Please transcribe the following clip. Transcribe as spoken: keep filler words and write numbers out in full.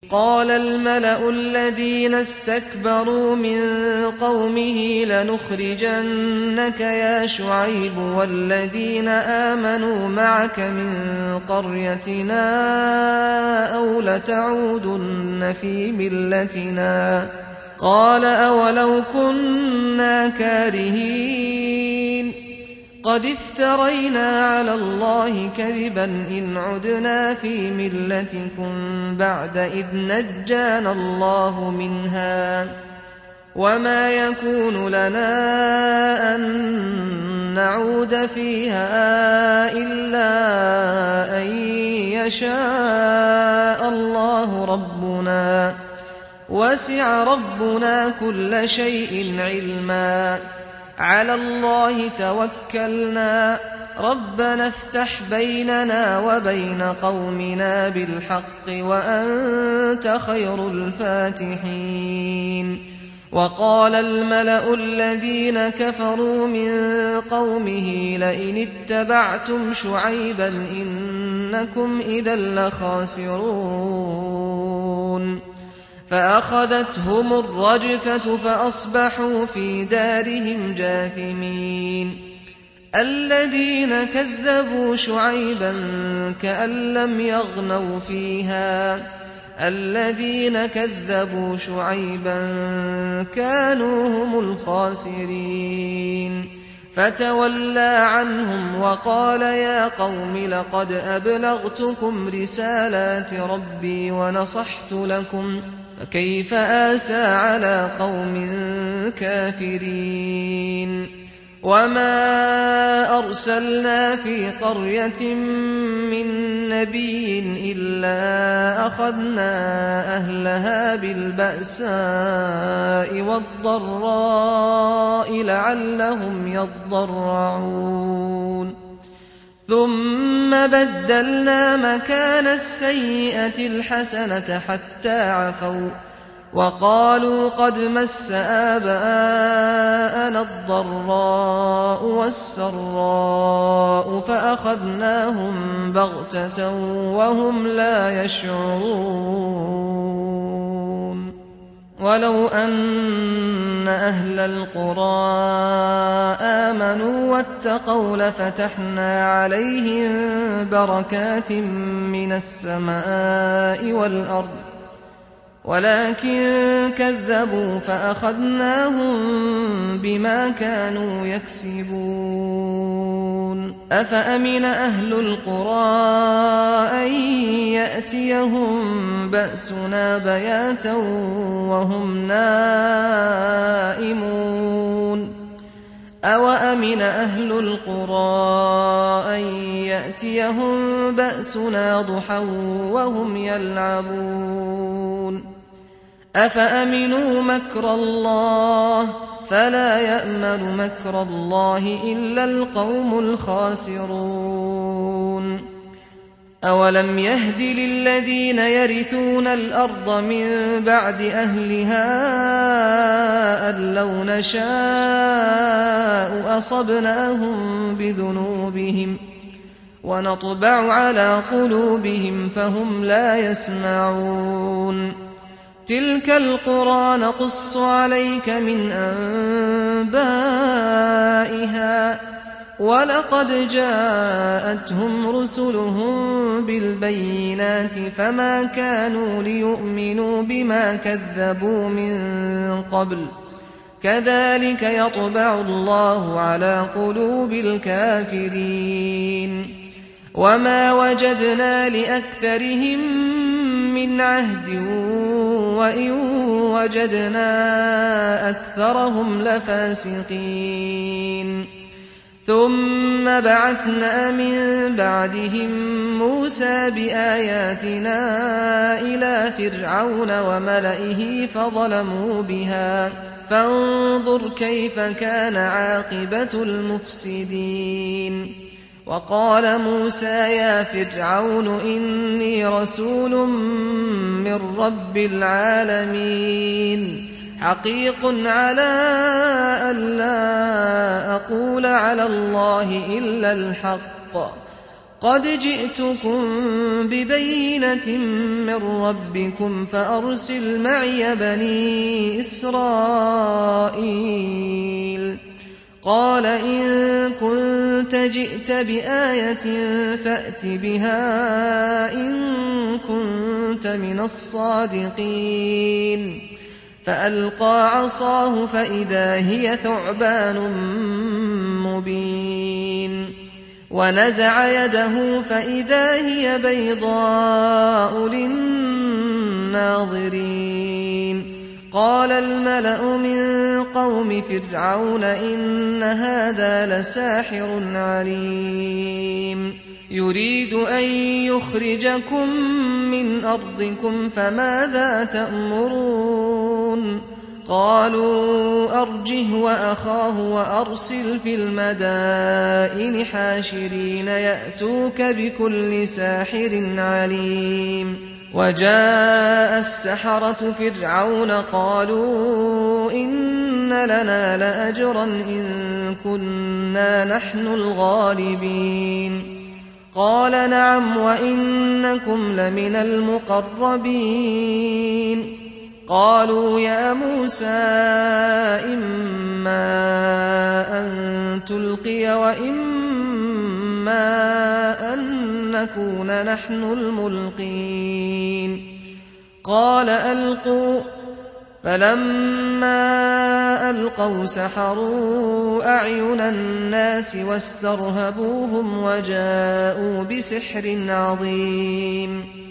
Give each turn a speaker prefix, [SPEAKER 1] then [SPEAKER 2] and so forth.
[SPEAKER 1] قال الملأ الذين استكبروا من قومه لنخرجنك يا شعيب والذين آمنوا معك من قريتنا أو لتعودن في ملتنا قال أولو كنا كارهين قد افترينا على الله كذبا إن عدنا في ملتكم بعد إذ نجانا الله منها وما يكون لنا أن نعود فيها إلا أن يشاء الله ربنا وسع ربنا كل شيء علما على الله توكلنا ربنا افتح بيننا وبين قومنا بالحق وأنت خير الفاتحين وقال الملأ الذين كفروا من قومه لئن اتبعتم شعيبا إنكم إذا لخاسرون فأخذتهم الرجفة فأصبحوا في دارهم جاثمين الذين كذبوا شعيبا كأن لم يغنوا فيها الذين كذبوا شعيبا كانوا هم الخاسرين فتولى عنهم وقال يا قوم لقد أبلغتكم رسالات ربي ونصحت لكم فكيف آسى على قوم كافرين وما أرسلنا في قرية من نبي إلا أخذنا أهلها بالبأساء والضراء لعلهم يضرعون ثم بدلنا مكان السيئة الحسنة حتى عفوا وقالوا قد مس آباءنا الضراء والسراء فأخذناهم بغتة وهم لا يشعرون ولو أن أهل القرى آمنوا واتقوا لفتحنا عليهم بركات من السماء والأرض ولكن كذبوا فأخذناهم بما كانوا يكسبون أفأمن أهل القرى أن يأتيهم بأسنا بياتا وهم نائمون أوأمن أهل القرى أن يأتيهم بأسنا ضحى وهم يلعبون أفأمنوا مكر الله فلا يأمن مكر الله إلا القوم الخاسرون أولم يهد للذين يرثون الأرض من بعد أهلها أن لو نشاء أصبناهم بذنوبهم ونطبع على قلوبهم فهم لا يسمعون تلك القرى نقص عليك من أنبائها ولقد جاءتهم رسلهم بالبينات فما كانوا ليؤمنوا بما كذبوا من قبل كذلك يطبع الله على قلوب الكافرين وما وجدنا لأكثرهم من عهد وإن وجدنا أكثرهم لفاسقين ثم بعثنا من بعدهم موسى بآياتنا إلى فرعون وملئه فظلموا بها فانظر كيف كان عاقبة المفسدين وقال موسى يا فرعون إني رسول من رب العالمين حقيق على أن لا أقول على الله إلا الحق قد جئتكم ببينة من ربكم فأرسل معي بني إسرائيل قال إن كنت جئت بآية فأت بها إن كنت من الصادقين فألقى عصاه فإذا هي ثعبان مبين ونزع يده فإذا هي بيضاء للناظرين قال الملأ من قوم فرعون إن هذا لساحر عليم يريد أن يخرجكم من أرضكم فماذا تأمرون قالوا أرجه وأخاه وأرسل في المدائن حاشرين يأتوك بكل ساحر عليم وجاء السحرة فرعون قالوا إن لنا لأجرا إن كنا نحن الغالبين قال نعم وإنكم لمن المقربين قالوا يا موسى إما أن تلقي وإما أن نكون نحن الملقين قال ألقوا فلما ألقوا سحروا أعين الناس واسترهبوهم وجاءوا بسحر عظيم